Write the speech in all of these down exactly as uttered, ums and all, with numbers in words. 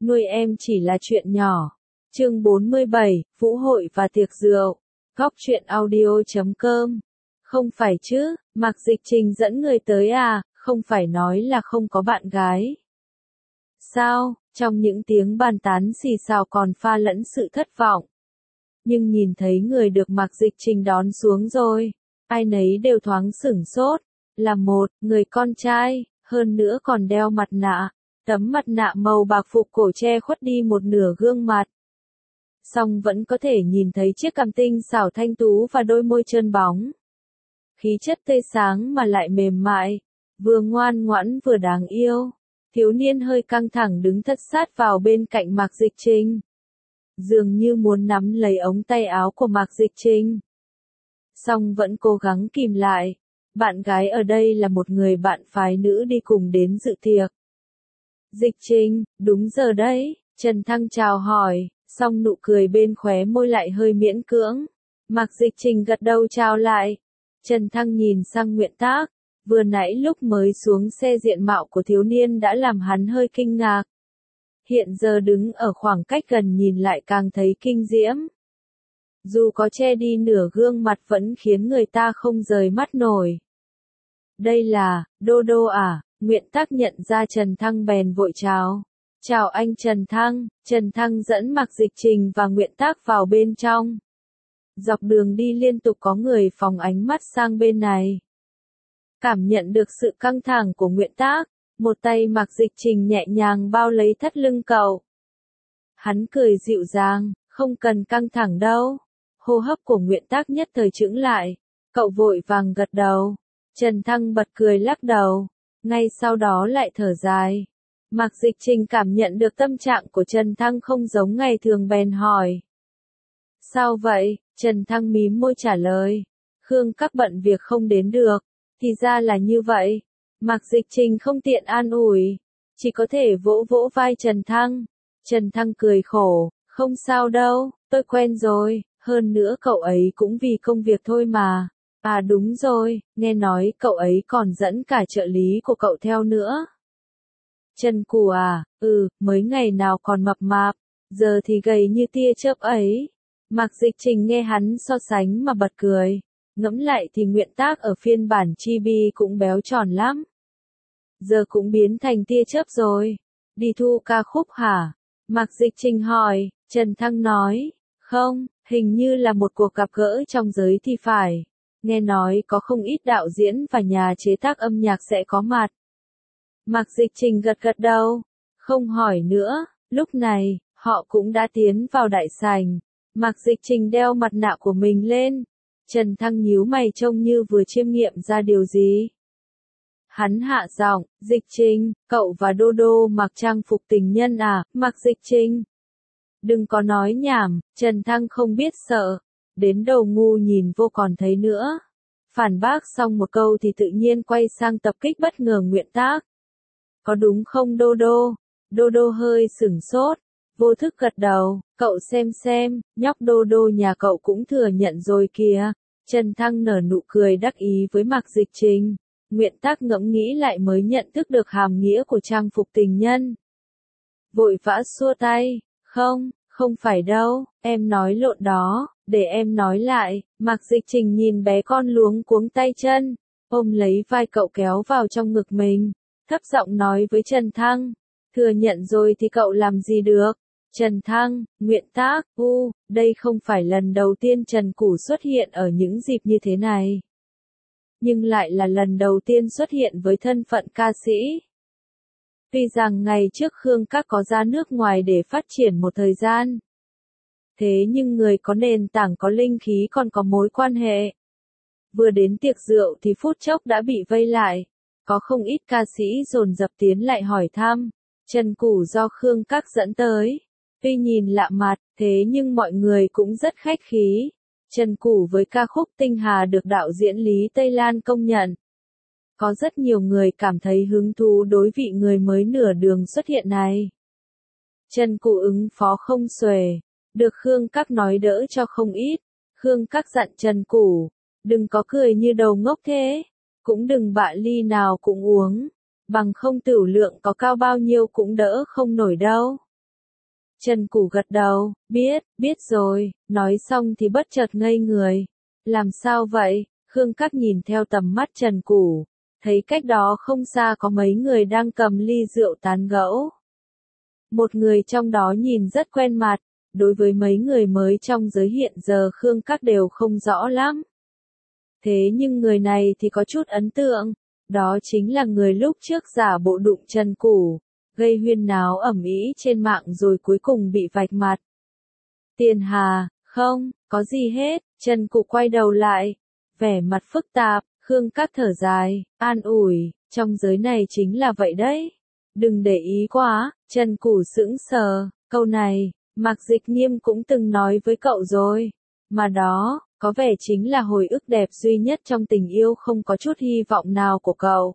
nuôi em chỉ là chuyện nhỏ. Chương bốn mươi bảy, Vũ hội và tiệc rượu. Góc truyện audio chấm com. Không phải chứ, Mạc Dịch Trình dẫn người tới à, không phải nói là không có bạn gái. Sao, trong những tiếng bàn tán xì xào còn pha lẫn sự thất vọng. Nhưng nhìn thấy người được Mạc Dịch Trình đón xuống rồi, ai nấy đều thoáng sửng sốt, là một người con trai, hơn nữa còn đeo mặt nạ, tấm mặt nạ màu bạc phục cổ che khuất đi một nửa gương mặt. Song vẫn có thể nhìn thấy chiếc cằm tinh xảo thanh tú và đôi môi trơn bóng. Khí chất tươi sáng mà lại mềm mại, vừa ngoan ngoãn vừa đáng yêu. Thiếu niên hơi căng thẳng đứng thất sát vào bên cạnh Mạc Dịch Trình. Dường như muốn nắm lấy ống tay áo của Mạc Dịch Trình. Song vẫn cố gắng kìm lại. Bạn gái ở đây là một người bạn phái nữ đi cùng đến dự tiệc. Dịch Trình, đúng giờ đấy, Trần Thăng chào hỏi, song nụ cười bên khóe môi lại hơi miễn cưỡng. Mạc Dịch Trình gật đầu chào lại. Trần Thăng nhìn sang Nguyện Tác, vừa nãy lúc mới xuống xe diện mạo của thiếu niên đã làm hắn hơi kinh ngạc. Hiện giờ đứng ở khoảng cách gần nhìn lại càng thấy kinh diễm. Dù có che đi nửa gương mặt vẫn khiến người ta không rời mắt nổi. Đây là, Đô Đô à, Nguyện Tác nhận ra Trần Thăng bèn vội chào. Chào anh Trần Thăng, Trần Thăng dẫn Mạc Dịch Trình và Nguyện Tác vào bên trong. Dọc đường đi liên tục có người phóng ánh mắt sang bên này. Cảm nhận được sự căng thẳng của Nguyện Tác, một tay Mạc Dịch Trình nhẹ nhàng bao lấy thắt lưng cậu. Hắn cười dịu dàng, không cần căng thẳng đâu. Hô hấp của Nguyện Tác nhất thời chững lại, cậu vội vàng gật đầu. Trần Thăng bật cười lắc đầu, ngay sau đó lại thở dài. Mạc Dịch Trình cảm nhận được tâm trạng của Trần Thăng không giống ngày thường bèn hỏi. Sao vậy? Trần Thăng mím môi trả lời. Khương Các bận việc không đến được. Thì ra là như vậy. Mạc Dịch Trình không tiện an ủi. Chỉ có thể vỗ vỗ vai Trần Thăng. Trần Thăng cười khổ. Không sao đâu, tôi quen rồi. Hơn nữa cậu ấy cũng vì công việc thôi mà. À đúng rồi, nghe nói cậu ấy còn dẫn cả trợ lý của cậu theo nữa. Trần Cù à, ừ, mới ngày nào còn mập mạp, giờ thì gầy như tia chớp ấy. Mạc Dịch Trình nghe hắn so sánh mà bật cười. Ngẫm lại thì Nguyện Tác ở phiên bản chibi cũng béo tròn lắm. Giờ cũng biến thành tia chớp rồi. Đi thu ca khúc hả? Mạc Dịch Trình hỏi, Trần Thăng nói, không, hình như là một cuộc gặp gỡ trong giới thì phải. Nghe nói có không ít đạo diễn và nhà chế tác âm nhạc sẽ có mặt. Mạc Dịch Trình gật gật đầu, không hỏi nữa. Lúc này, họ cũng đã tiến vào đại sảnh. Mạc Dịch Trình đeo mặt nạ của mình lên. Trần Thăng nhíu mày trông như vừa chiêm nghiệm ra điều gì. Hắn hạ giọng, Dịch Trình, cậu và Đô Đô mặc trang phục tình nhân à? Mạc Dịch Trình. Đừng có nói nhảm, Trần Thăng không biết sợ. Đến đầu ngu nhìn vô còn thấy nữa. Phản bác xong một câu thì tự nhiên quay sang tập kích bất ngờ Nguyện Tác. Có đúng không Đô Đô? Đô Đô hơi sửng sốt. Vô thức gật đầu, cậu xem xem, nhóc Đô Đô nhà cậu cũng thừa nhận rồi kìa. Trần Thăng nở nụ cười đắc ý với Mạc Dịch Trình. Nguyện Tác ngẫm nghĩ lại mới nhận thức được hàm nghĩa của trang phục tình nhân. Vội vã xua tay, không, không phải đâu, em nói lộn đó, để em nói lại. Mạc Dịch Trình nhìn bé con luống cuống tay chân, ôm lấy vai cậu kéo vào trong ngực mình, thấp giọng nói với Trần Thăng. Thừa nhận rồi thì cậu làm gì được? Trần Thăng, Nguyện Tác, u, đây không phải lần đầu tiên Trần Củ xuất hiện ở những dịp như thế này. Nhưng lại là lần đầu tiên xuất hiện với thân phận ca sĩ. Tuy rằng ngày trước Khương Các có ra nước ngoài để phát triển một thời gian. Thế nhưng người có nền tảng có linh khí còn có mối quan hệ. Vừa đến tiệc rượu thì phút chốc đã bị vây lại. Có không ít ca sĩ dồn dập tiến lại hỏi thăm. Trần Củ do Khương Các dẫn tới. Tuy nhìn lạ mặt, thế nhưng mọi người cũng rất khách khí. Trần Củ với ca khúc Tinh Hà được đạo diễn Lý Tây Lan công nhận. Có rất nhiều người cảm thấy hứng thú đối vị người mới nửa đường xuất hiện này. Trần Củ ứng phó không xuể, được Khương Các nói đỡ cho không ít. Khương Các dặn Trần Củ, đừng có cười như đầu ngốc thế, cũng đừng bạ ly nào cũng uống, bằng không tửu lượng có cao bao nhiêu cũng đỡ không nổi đâu. Trần Củ gật đầu, biết, biết rồi, nói xong thì bất chợt ngây người. Làm sao vậy? Khương Các nhìn theo tầm mắt Trần Củ, thấy cách đó không xa có mấy người đang cầm ly rượu tán gẫu. Một người trong đó nhìn rất quen mặt, đối với mấy người mới trong giới hiện giờ Khương Các đều không rõ lắm. Thế nhưng người này thì có chút ấn tượng, đó chính là người lúc trước giả bộ đụng Trần Củ, gây huyên náo ầm ĩ trên mạng rồi cuối cùng bị vạch mặt. Tiền Hà, không, có gì hết, Trần Củ quay đầu lại, vẻ mặt phức tạp, Khương Các thở dài, an ủi, trong giới này chính là vậy đấy. Đừng để ý quá, Trần Củ sững sờ, câu này, Mạc Dịch Nghiêm cũng từng nói với cậu rồi, mà đó, có vẻ chính là hồi ức đẹp duy nhất trong tình yêu không có chút hy vọng nào của cậu.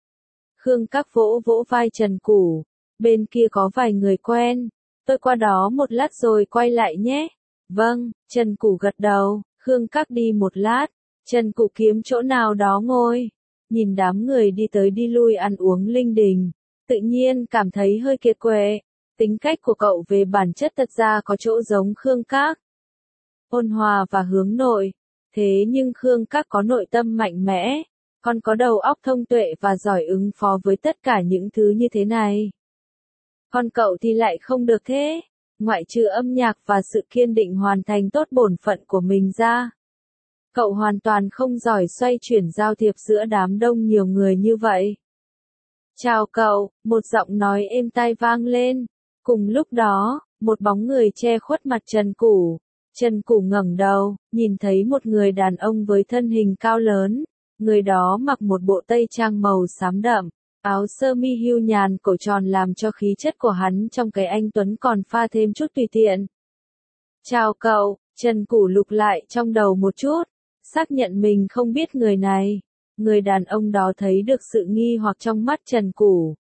Khương Các vỗ vỗ vai Trần Củ, bên kia có vài người quen, tôi qua đó một lát rồi quay lại nhé. Vâng, Trần Củ gật đầu, Khương Các đi một lát, Trần Củ kiếm chỗ nào đó ngồi, nhìn đám người đi tới đi lui ăn uống linh đình, tự nhiên cảm thấy hơi kiệt quệ, tính cách của cậu về bản chất thật ra có chỗ giống Khương Các. Ôn hòa và hướng nội, thế nhưng Khương Các có nội tâm mạnh mẽ, còn có đầu óc thông tuệ và giỏi ứng phó với tất cả những thứ như thế này. Còn cậu thì lại không được thế, ngoại trừ âm nhạc và sự kiên định hoàn thành tốt bổn phận của mình ra. Cậu hoàn toàn không giỏi xoay chuyển giao thiệp giữa đám đông nhiều người như vậy. Chào cậu, một giọng nói êm tai vang lên. Cùng lúc đó, một bóng người che khuất mặt Trần Củ. Trần Củ ngẩng đầu, nhìn thấy một người đàn ông với thân hình cao lớn. Người đó mặc một bộ tây trang màu xám đậm, áo sơ mi hưu nhàn cổ tròn làm cho khí chất của hắn trong cái anh tuấn còn pha thêm chút tùy tiện. Chào cậu, Trần Củ lục lại trong đầu một chút, xác nhận mình không biết người này. Người đàn ông đó thấy được sự nghi hoặc trong mắt Trần Củ.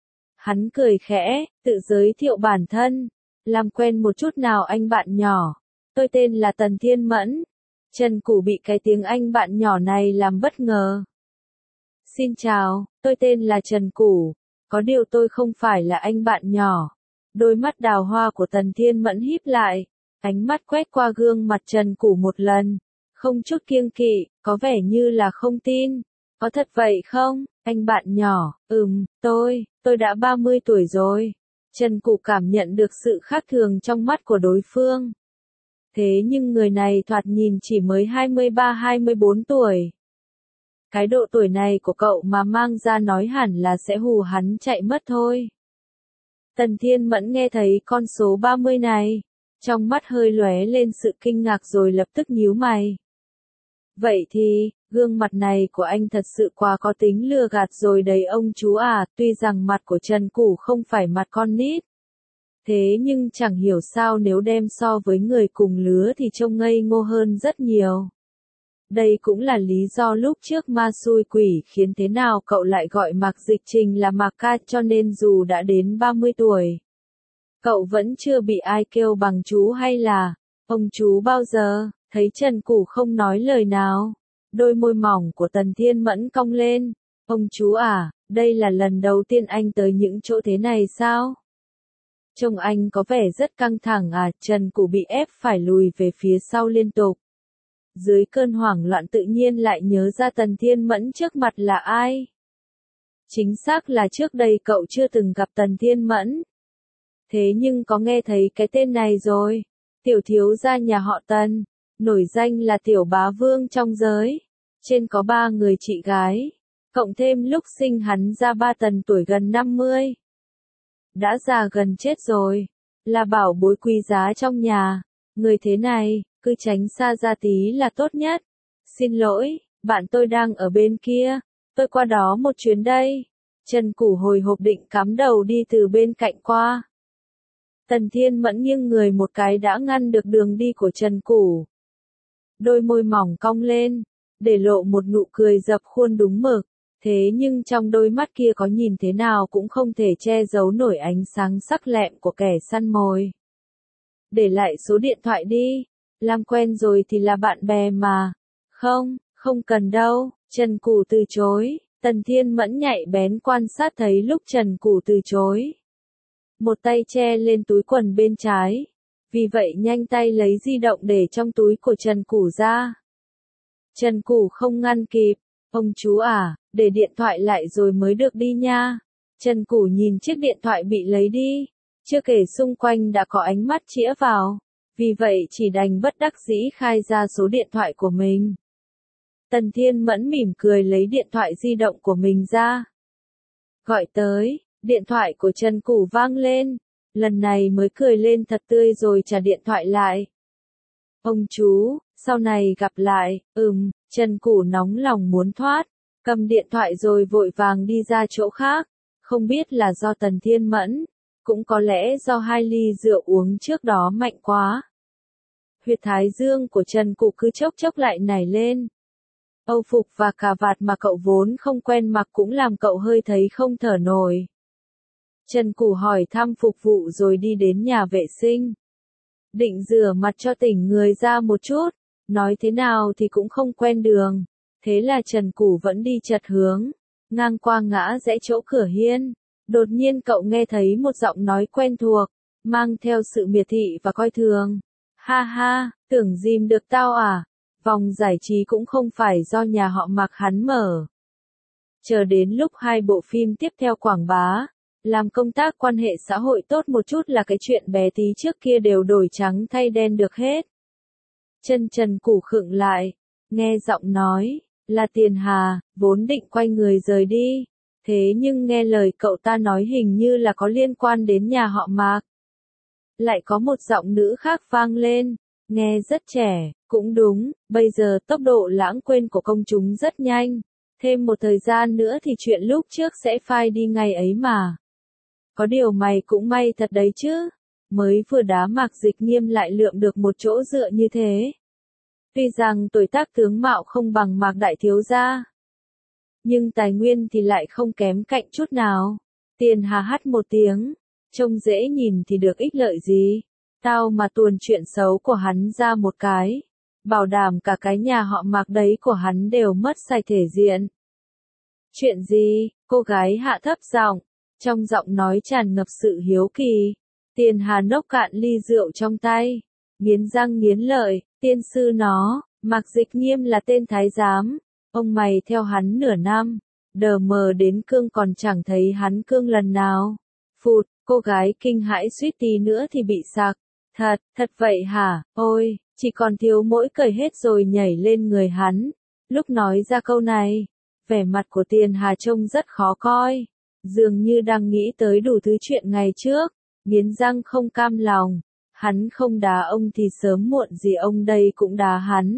Hắn cười khẽ, tự giới thiệu bản thân. Làm quen một chút nào anh bạn nhỏ. Tôi tên là Tần Thiên Mẫn. Trần Củ bị cái tiếng anh bạn nhỏ này làm bất ngờ. Xin chào, tôi tên là Trần Củ. Có điều tôi không phải là anh bạn nhỏ. Đôi mắt đào hoa của Tần Thiên Mẫn híp lại. Ánh mắt quét qua gương mặt Trần Củ một lần. Không chút kiêng kỵ, có vẻ như là không tin. Có thật vậy không, anh bạn nhỏ? Ừm, tôi, tôi đã ba mươi tuổi rồi. Trần Củ cảm nhận được sự khác thường trong mắt của đối phương. Thế nhưng người này thoạt nhìn chỉ mới hai mươi ba hai mươi bốn tuổi. Cái độ tuổi này của cậu mà mang ra nói hẳn là sẽ hù hắn chạy mất thôi. Tần Thiên Mẫn nghe thấy con số ba mươi này, trong mắt hơi lóe lên sự kinh ngạc rồi lập tức nhíu mày. Vậy thì, gương mặt này của anh thật sự quá có tính lừa gạt rồi đấy ông chú à, tuy rằng mặt của Trần Củ không phải mặt con nít. Thế nhưng chẳng hiểu sao nếu đem so với người cùng lứa thì trông ngây ngô hơn rất nhiều. Đây cũng là lý do lúc trước ma xui quỷ khiến thế nào cậu lại gọi Mạc Dịch Trình là Mạc ca, cho nên dù đã đến ba mươi tuổi. Cậu vẫn chưa bị ai kêu bằng chú hay là ông chú bao giờ. Thấy Trần Củ không nói lời nào, đôi môi mỏng của Tần Thiên Mẫn cong lên. Ông chú à, đây là lần đầu tiên anh tới những chỗ thế này sao? Trông anh có vẻ rất căng thẳng à, Trần Củ bị ép phải lùi về phía sau liên tục. Dưới cơn hoảng loạn tự nhiên lại nhớ ra Tần Thiên Mẫn trước mặt là ai. Chính xác là trước đây cậu chưa từng gặp Tần Thiên Mẫn. Thế nhưng có nghe thấy cái tên này rồi. Tiểu thiếu gia nhà họ Tần. Nổi danh là tiểu bá vương trong giới. Trên có ba người chị gái. Cộng thêm lúc sinh hắn ra ba Tần tuổi gần năm mươi. Đã già gần chết rồi. Là bảo bối quý giá trong nhà. Người thế này, cứ tránh xa ra tí là tốt nhất. Xin lỗi, bạn tôi đang ở bên kia. Tôi qua đó một chuyến đây. Trần Củ hồi hộp định cắm đầu đi từ bên cạnh qua. Tần Thiên Mẫn nghiêng người một cái đã ngăn được đường đi của Trần Củ. Đôi môi mỏng cong lên, để lộ một nụ cười dập khuôn đúng mực, thế nhưng trong đôi mắt kia có nhìn thế nào cũng không thể che giấu nổi ánh sáng sắc lẹm của kẻ săn mồi. Để lại số điện thoại đi, làm quen rồi thì là bạn bè mà. Không, không cần đâu, Trần Củ từ chối, Tần Thiên Mẫn nhạy bén quan sát thấy lúc Trần Củ từ chối. một tay che lên túi quần bên trái. Vì vậy nhanh tay lấy di động để trong túi của Trần Củ ra. Trần Củ không ngăn kịp. Ông chú à, để điện thoại lại rồi mới được đi nha. Trần Củ nhìn chiếc điện thoại bị lấy đi. Chưa kể xung quanh đã có ánh mắt chĩa vào. Vì vậy chỉ đành bất đắc dĩ khai ra số điện thoại của mình. Tần Thiên Mẫn mỉm cười lấy điện thoại di động của mình ra. Gọi tới, điện thoại của Trần Củ vang lên. Lần này mới cười lên thật tươi rồi trả điện thoại lại. Ông chú, sau này gặp lại, ừm, Trần Củ nóng lòng muốn thoát. Cầm điện thoại rồi vội vàng đi ra chỗ khác. Không biết là do Tần Thiên Mẫn, cũng có lẽ do hai ly rượu uống trước đó mạnh quá. Huyệt thái dương của Trần Củ cứ chốc chốc lại nảy lên. Âu phục và cà vạt mà cậu vốn không quen mặc cũng làm cậu hơi thấy không thở nổi. Trần Củ hỏi thăm phục vụ rồi đi đến nhà vệ sinh. Định rửa mặt cho tỉnh người ra một chút, nói thế nào thì cũng không quen đường. Thế là Trần Củ vẫn đi chật hướng, ngang qua ngã rẽ chỗ cửa hiên. Đột nhiên cậu nghe thấy một giọng nói quen thuộc, mang theo sự miệt thị và coi thường. Ha ha, tưởng dìm được tao à? Vòng giải trí cũng không phải do nhà họ Mạc hắn mở. Chờ đến lúc hai bộ phim tiếp theo quảng bá, làm công tác quan hệ xã hội tốt một chút là cái chuyện bé tí trước kia đều đổi trắng thay đen được hết. Chân Trần Củ khựng lại, nghe giọng nói, là Tiền Hà, vốn định quay người rời đi. Thế nhưng nghe lời cậu ta nói hình như là có liên quan đến nhà họ Mạc. Lại có một giọng nữ khác vang lên, nghe rất trẻ, cũng đúng, bây giờ tốc độ lãng quên của công chúng rất nhanh. Thêm một thời gian nữa thì chuyện lúc trước sẽ phai đi ngày ấy mà. Có điều mày cũng may thật đấy chứ, mới vừa đá Mạc Dịch Nghiêm lại lượm được một chỗ dựa như thế. Tuy rằng tuổi tác tướng mạo không bằng Mạc Đại Thiếu gia, nhưng tài nguyên thì lại không kém cạnh chút nào. Tiền Hà hắt một tiếng, trông dễ nhìn thì được ích lợi gì, tao mà tuồn chuyện xấu của hắn ra một cái, bảo đảm cả cái nhà họ Mạc đấy của hắn đều mất sạch thể diện. Chuyện gì? Cô gái hạ thấp giọng, trong giọng nói tràn ngập sự hiếu kỳ. Tiền Hà nốc cạn ly rượu trong tay, nghiến răng nghiến lợi, tiên sư nó, Mạc Dịch Nghiêm là tên thái giám, ông mày theo hắn nửa năm, đờ mờ đến cương còn chẳng thấy hắn cương lần nào. Phụt, cô gái kinh hãi suýt tí nữa thì bị sặc. Thật, thật vậy hả? Ôi, chỉ còn thiếu mỗi cởi hết rồi nhảy lên người hắn. Lúc nói ra câu này, vẻ mặt của Tiền Hà trông rất khó coi, dường như đang nghĩ tới đủ thứ chuyện ngày trước, nghiến răng không cam lòng. Hắn không đá ông thì sớm muộn gì ông đây cũng đá hắn.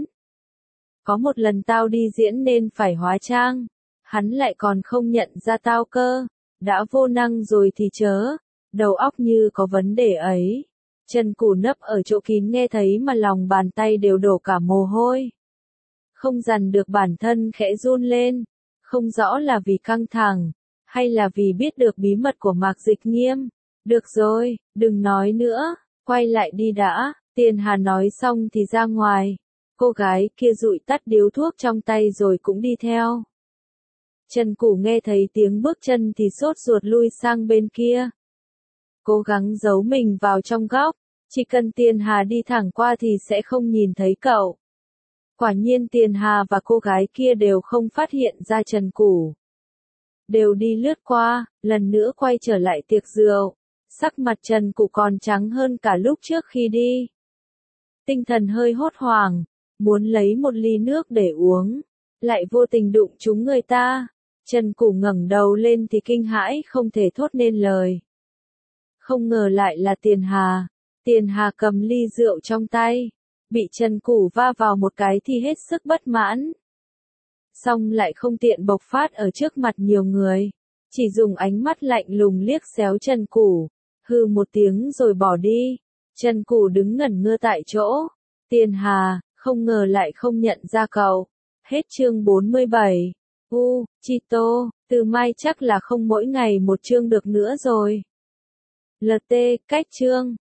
Có một lần tao đi diễn nên phải hóa trang, hắn lại còn không nhận ra tao cơ, đã vô năng rồi thì chớ, đầu óc như có vấn đề ấy. Trần Củ nấp ở chỗ kín nghe thấy mà lòng bàn tay đều đổ cả mồ hôi. Không dằn được bản thân khẽ run lên, không rõ là vì căng thẳng, hay là vì biết được bí mật của Mạc Dịch Nghiêm. Được rồi, đừng nói nữa, quay lại đi đã. Tiền Hà nói xong thì ra ngoài. Cô gái kia dụi tắt điếu thuốc trong tay rồi cũng đi theo. Trần Củ nghe thấy tiếng bước chân thì sốt ruột lui sang bên kia. Cố gắng giấu mình vào trong góc, chỉ cần Tiền Hà đi thẳng qua thì sẽ không nhìn thấy cậu. Quả nhiên Tiền Hà và cô gái kia đều không phát hiện ra Trần Củ. Đều đi lướt qua, lần nữa quay trở lại tiệc rượu. Sắc mặt Trần Củ còn trắng hơn cả lúc trước khi đi. Tinh thần hơi hốt hoảng, muốn lấy một ly nước để uống, lại vô tình đụng trúng người ta. Trần Củ ngẩng đầu lên thì kinh hãi không thể thốt nên lời. Không ngờ lại là Tiền Hà. Tiền Hà cầm ly rượu trong tay, bị Trần Củ va vào một cái thì hết sức bất mãn. Xong lại không tiện bộc phát ở trước mặt nhiều người, chỉ dùng ánh mắt lạnh lùng liếc xéo Trần Củ, hừ một tiếng rồi bỏ đi. Trần Củ đứng ngẩn ngơ tại chỗ. Tiền Hà, không ngờ lại không nhận ra cậu. Hết chương bốn mươi bảy. U, Chito, từ mai chắc là không mỗi ngày một chương được nữa rồi. lờ tê, cách chương.